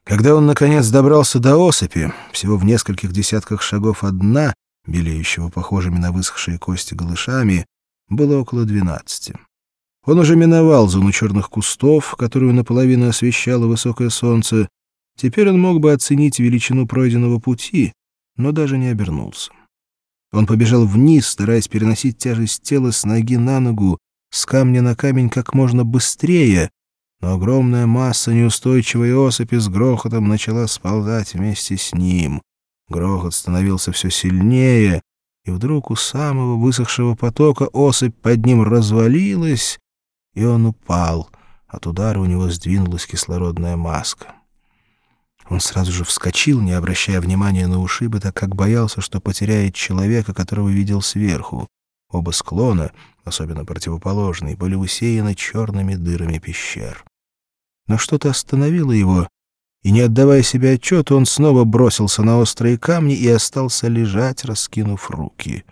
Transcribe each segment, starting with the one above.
Когда он, наконец, добрался до осыпи, всего в нескольких десятках шагов от дна, белеющего похожими на высохшие кости голышами, было около 12. Он уже миновал зону черных кустов, которую наполовину освещало высокое солнце. Теперь он мог бы оценить величину пройденного пути, но даже не обернулся. Он побежал вниз, стараясь переносить тяжесть тела с ноги на ногу, с камня на камень как можно быстрее, но огромная масса неустойчивой осыпи с грохотом начала сползать вместе с ним. Грохот становился все сильнее, и вдруг у самого высохшего потока осыпь под ним развалилась, и он упал. От удара у него сдвинулась кислородная маска. Он сразу же вскочил, не обращая внимания на ушибы, так как боялся, что потеряет человека, которого видел сверху. Оба склона, особенно противоположные, были усеяны черными дырами пещер. Но что-то остановило его, и, не отдавая себе отчета, он снова бросился на острые камни и остался лежать, раскинув руки.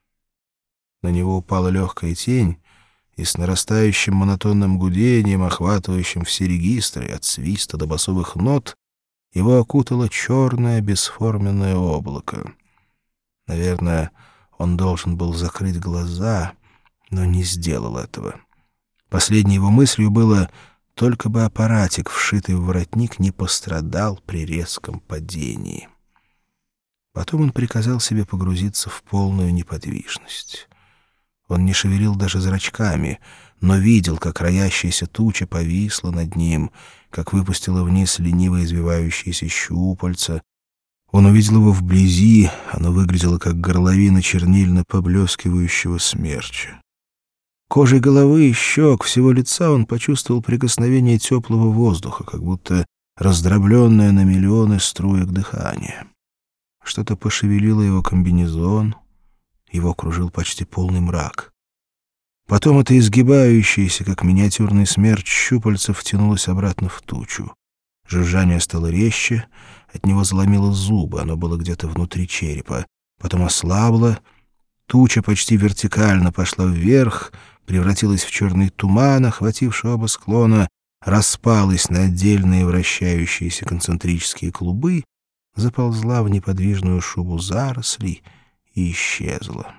На него упала легкая тень, и с нарастающим монотонным гудением, охватывающим все регистры, от свиста до басовых нот, его окутало черное бесформенное облако. Наверное, он должен был закрыть глаза, но не сделал этого. Последней его мыслью было: только бы аппаратик, вшитый в воротник, не пострадал при резком падении. Потом он приказал себе погрузиться в полную неподвижность. Он не шевелил даже зрачками, но видел, как роящаяся туча повисла над ним, как выпустила вниз лениво извивающиеся щупальца. Он увидел его вблизи, оно выглядело как горловина чернильно поблескивающего смерча. Кожей головы и щек, всего лица он почувствовал прикосновение теплого воздуха, как будто раздробленное на миллионы струек дыхания. Что-то пошевелило его комбинезон, его окружил почти полный мрак. Потом это изгибающееся, как миниатюрный смерч, щупальце втянулось обратно в тучу. Жужжание стало резче, от него заломило зубы, оно было где-то внутри черепа. Потом ослабло, туча почти вертикально пошла вверх, превратилась в черный туман, охвативший оба склона, распалась на отдельные вращающиеся концентрические клубы, заползла в неподвижную шубу зарослей и исчезла.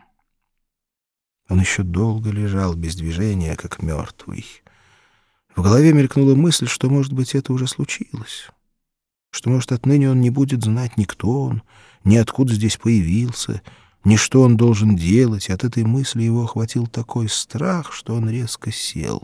Он еще долго лежал без движения, как мертвый. В голове мелькнула мысль, что, может быть, это уже случилось, что, может, отныне он не будет знать ни кто он, ни откуда здесь появился, ни что он должен делать, и от этой мысли его охватил такой страх, что он резко сел.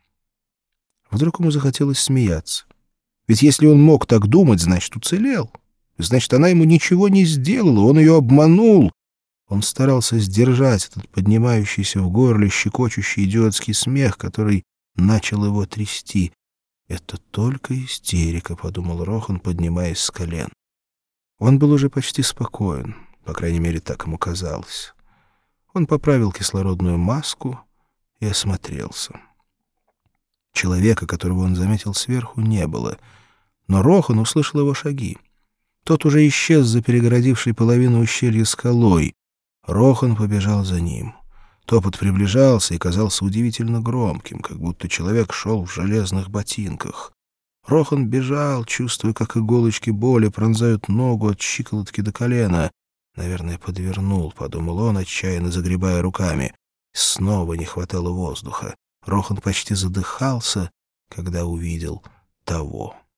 Вдруг ему захотелось смеяться. Ведь если он мог так думать, значит, уцелел. Значит, она ему ничего не сделала, он ее обманул. Он старался сдержать этот поднимающийся в горле щекочущий идиотский смех, который начал его трясти. «Это только истерика», — подумал Рохан, поднимаясь с колен. Он был уже почти спокоен, по крайней мере, так ему казалось. Он поправил кислородную маску и осмотрелся. Человека, которого он заметил сверху, не было, но Рохан услышал его шаги. Тот уже исчез за перегородившей половину ущелья скалой. Рохан побежал за ним. Топот приближался и казался удивительно громким, как будто человек шел в железных ботинках. Рохан бежал, чувствуя, как иголочки боли пронзают ногу от щиколотки до колена. «Наверное, подвернул», — подумал он, отчаянно загребая руками. Снова не хватало воздуха. Рохан почти задыхался, когда увидел того.